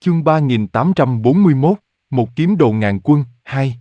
Chương 3841, một kiếm đồ ngàn quân, 2.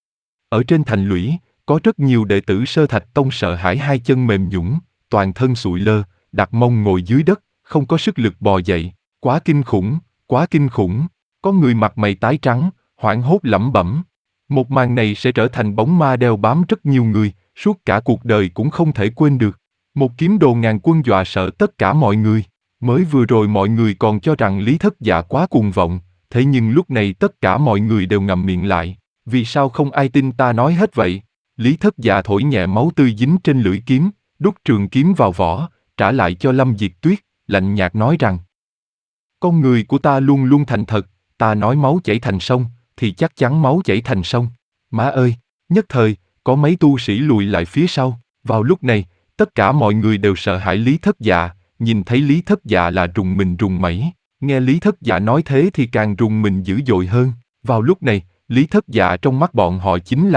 Ở trên thành lũy, có rất nhiều đệ tử Sơ Thạch Tông sợ hãi hai chân mềm nhũn, toàn thân sụi lơ, đặt mông ngồi dưới đất, không có sức lực bò dậy. Quá kinh khủng, quá kinh khủng. Có người mặt mày tái trắng, hoảng hốt lẩm bẩm. Một màn này sẽ trở thành bóng ma đeo bám rất nhiều người, suốt cả cuộc đời cũng không thể quên được. Một kiếm đồ ngàn quân dọa sợ tất cả mọi người. Mới vừa rồi mọi người còn cho rằng Lý Thất Dạ quá cuồng vọng, thế nhưng lúc này tất cả mọi người đều ngậm miệng lại. Vì sao không ai tin ta nói hết vậy? Lý Thất Dạ thổi nhẹ máu tươi dính trên lưỡi kiếm, đút trường kiếm vào vỏ, trả lại cho Lâm Diệt Tuyết, lạnh nhạt nói rằng: con người của ta luôn luôn thành thật, ta nói máu chảy thành sông, thì chắc chắn máu chảy thành sông. Má ơi! Nhất thời, có mấy tu sĩ lùi lại phía sau. Vào lúc này, tất cả mọi người đều sợ hãi Lý Thất Dạ, nhìn thấy Lý Thất Dạ là rùng mình rùng mẩy. Nghe Lý Thất Dạ nói thế thì càng rùng mình dữ dội hơn. Vào lúc này, Lý Thất Dạ trong mắt bọn họ chính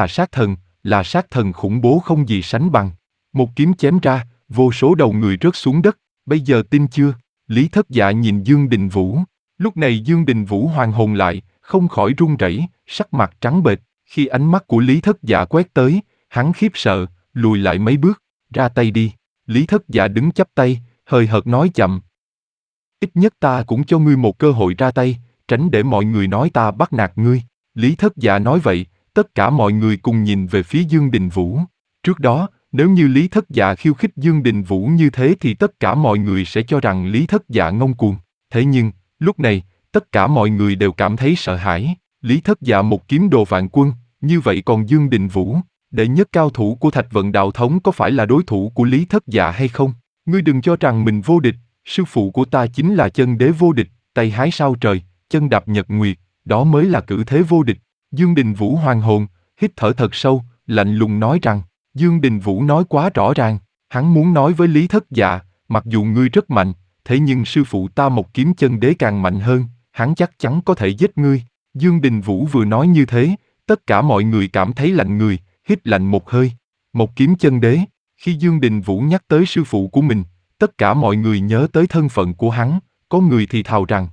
là sát thần khủng bố không gì sánh bằng. Một kiếm chém ra, vô số đầu người rớt xuống đất. Bây giờ tin chưa? Lý Thất Dạ nhìn Dương Đình Vũ. Lúc này Dương Đình Vũ hoàn hồn lại, không khỏi run rẩy, sắc mặt trắng bệch. Khi ánh mắt của Lý Thất Dạ quét tới, hắn khiếp sợ, lùi lại mấy bước. Ra tay đi. Lý Thất Dạ đứng chắp tay, hời hợt nói chậm. Ít nhất ta cũng cho ngươi một cơ hội ra tay, tránh để mọi người nói ta bắt nạt ngươi. Lý Thất Dạ nói vậy, tất cả mọi người cùng nhìn về phía Dương Đình Vũ. Trước đó, nếu như Lý Thất Dạ khiêu khích Dương Đình Vũ như thế thì tất cả mọi người sẽ cho rằng Lý Thất Dạ ngông cuồng. Thế nhưng, lúc này, tất cả mọi người đều cảm thấy sợ hãi. Lý Thất Dạ một kiếm đồ vạn quân, như vậy còn Dương Đình Vũ, đệ nhất cao thủ của Thạch Vận Đạo Thống có phải là đối thủ của Lý Thất Dạ hay không? Ngươi đừng cho rằng mình vô địch, sư phụ của ta chính là chân đế vô địch, tay hái sao trời, chân đạp nhật nguyệt, đó mới là cử thế vô địch. Dương Đình Vũ hoàn hồn, hít thở thật sâu, lạnh lùng nói rằng, Dương Đình Vũ nói quá rõ ràng, hắn muốn nói với Lý Thất Dạ, mặc dù ngươi rất mạnh, thế nhưng sư phụ ta một kiếm chân đế càng mạnh hơn, hắn chắc chắn có thể giết ngươi. Dương Đình Vũ vừa nói như thế, tất cả mọi người cảm thấy lạnh người, hít lạnh một hơi. Một kiếm chân đế, khi Dương Đình Vũ nhắc tới sư phụ của mình, tất cả mọi người nhớ tới thân phận của hắn, có người thì thào rằng: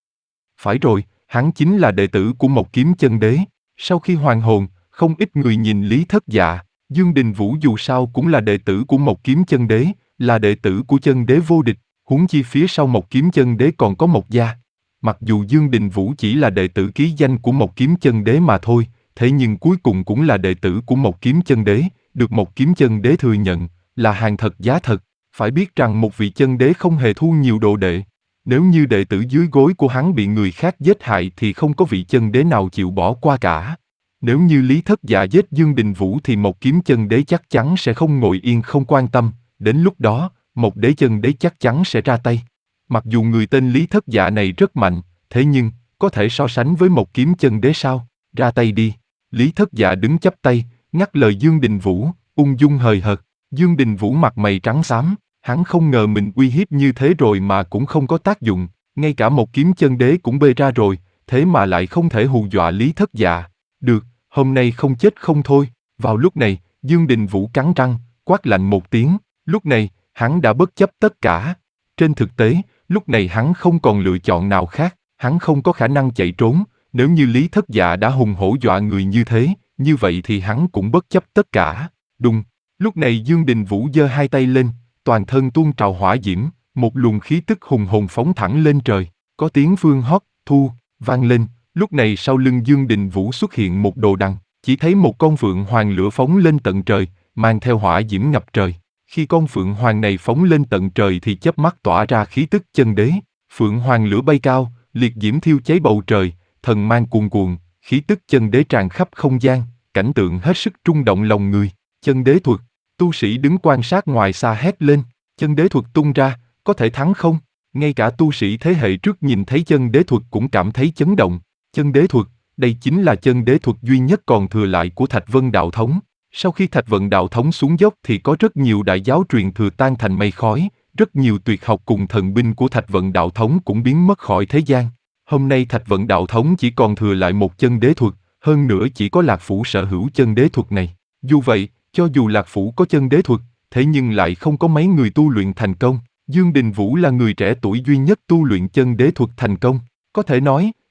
phải rồi, hắn chính là đệ tử của một kiếm chân đế. Sau khi hoàn hồn, không ít người nhìn Lý Thất Dạ. Dương Đình Vũ dù sao cũng là đệ tử của một kiếm chân đế, là đệ tử của chân đế vô địch, huống chi phía sau một kiếm chân đế còn có một gia. Mặc dù Dương Đình Vũ chỉ là đệ tử ký danh của một kiếm chân đế mà thôi, thế nhưng cuối cùng cũng là đệ tử của một kiếm chân đế, được một kiếm chân đế thừa nhận, là hàng thật giá thật. Phải biết rằng một vị chân đế không hề thu nhiều đồ đệ. Nếu như đệ tử dưới gối của hắn bị người khác giết hại thì không có vị chân đế nào chịu bỏ qua cả. Nếu như Lý Thất Dạ giết Dương Đình Vũ thì một kiếm chân đế chắc chắn sẽ không ngồi yên không quan tâm, đến lúc đó, một đế chân đế chắc chắn sẽ ra tay. Mặc dù người tên Lý Thất Dạ này rất mạnh, thế nhưng, có thể so sánh với một kiếm chân đế sao? Ra tay đi. Lý Thất Dạ đứng chắp tay, ngắt lời Dương Đình Vũ, ung dung hời hợt. Dương Đình Vũ mặt mày trắng xám, hắn không ngờ mình uy hiếp như thế rồi mà cũng không có tác dụng, ngay cả một kiếm chân đế cũng bê ra rồi, thế mà lại không thể hù dọa Lý Thất Dạ. Được, hôm nay không chết không thôi. Vào lúc này, Dương Đình Vũ cắn răng, quát lạnh một tiếng, lúc này, hắn đã bất chấp tất cả. Trên thực tế, lúc này hắn không còn lựa chọn nào khác, hắn không có khả năng chạy trốn, nếu như Lý Thất Dạ đã hùng hổ dọa người như thế, như vậy thì hắn cũng bất chấp tất cả. Đùng, lúc này Dương Đình Vũ giơ hai tay lên, toàn thân tuôn trào hỏa diễm, một luồng khí tức hùng hồn phóng thẳng lên trời, có tiếng phương hót, thu, vang lên. Lúc này sau lưng Dương Đình Vũ xuất hiện một đồ đằng, chỉ thấy một con phượng hoàng lửa phóng lên tận trời, mang theo hỏa diễm ngập trời. Khi con phượng hoàng này phóng lên tận trời thì chớp mắt tỏa ra khí tức chân đế. Phượng hoàng lửa bay cao, liệt diễm thiêu cháy bầu trời, thần mang cuồn cuộn, khí tức chân đế tràn khắp không gian, cảnh tượng hết sức rung động lòng người. Chân đế thuật, tu sĩ đứng quan sát ngoài xa hét lên, chân đế thuật tung ra, có thể thắng không? Ngay cả tu sĩ thế hệ trước nhìn thấy chân đế thuật cũng cảm thấy chấn động. Chân đế thuật, đây chính là chân đế thuật duy nhất còn thừa lại của Thạch Vân Đạo Thống. Sau khi Thạch Vận Đạo Thống xuống dốc thì có rất nhiều đại giáo truyền thừa tan thành mây khói, rất nhiều tuyệt học cùng thần binh của Thạch Vận Đạo Thống cũng biến mất khỏi thế gian. Hôm nay Thạch Vận Đạo Thống chỉ còn thừa lại một chân đế thuật, hơn nữa chỉ có Lạc Phủ sở hữu chân đế thuật này. Dù vậy, cho dù Lạc Phủ có chân đế thuật, thế nhưng lại không có mấy người tu luyện thành công. Dương Đình Vũ là người trẻ tuổi duy nhất tu luyện chân đế thuật thành công. Có thể nói,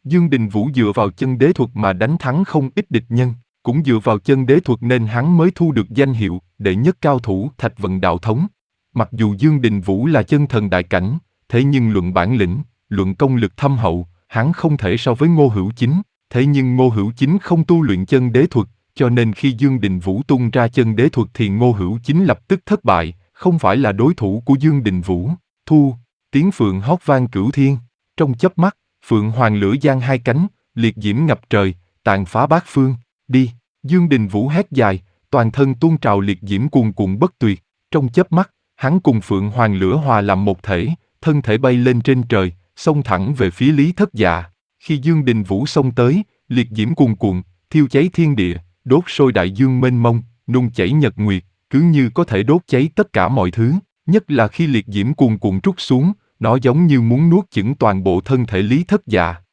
Dương Đình Vũ dựa vào chân đế thuật mà đánh thắng không ít địch nhân, cũng dựa vào chân đế thuật nên hắn mới thu được danh hiệu đệ nhất cao thủ Thạch Vận Đạo Thống. Mặc dù Dương Đình Vũ là chân thần đại cảnh, thế nhưng luận bản lĩnh, luận công lực thâm hậu, hắn không thể so với Ngô Hữu Chính. Thế nhưng Ngô Hữu Chính không tu luyện chân đế thuật, cho nên khi Dương Đình Vũ tung ra chân đế thuật thì Ngô Hữu Chính lập tức thất bại, không phải là đối thủ của Dương Đình Vũ. Thu, tiếng phượng hót vang cửu thiên, trong chớp mắt, phượng hoàng lửa giang hai cánh, liệt diễm ngập trời, tàn phá bát phương, đi. Dương Đình Vũ hét dài, toàn thân tuôn trào liệt diễm cuồn cuộn bất tuyệt, trong chớp mắt, hắn cùng phượng hoàng lửa hòa làm một thể, thân thể bay lên trên trời, xông thẳng về phía Lý Thất Dạ. Khi Dương Đình Vũ xông tới, liệt diễm cuồn cuộn, thiêu cháy thiên địa, đốt sôi đại dương mênh mông, nung chảy nhật nguyệt, cứ như có thể đốt cháy tất cả mọi thứ, nhất là khi liệt diễm cuồn cuộn trút xuống, nó giống như muốn nuốt chửng toàn bộ thân thể Lý Thất Dạ.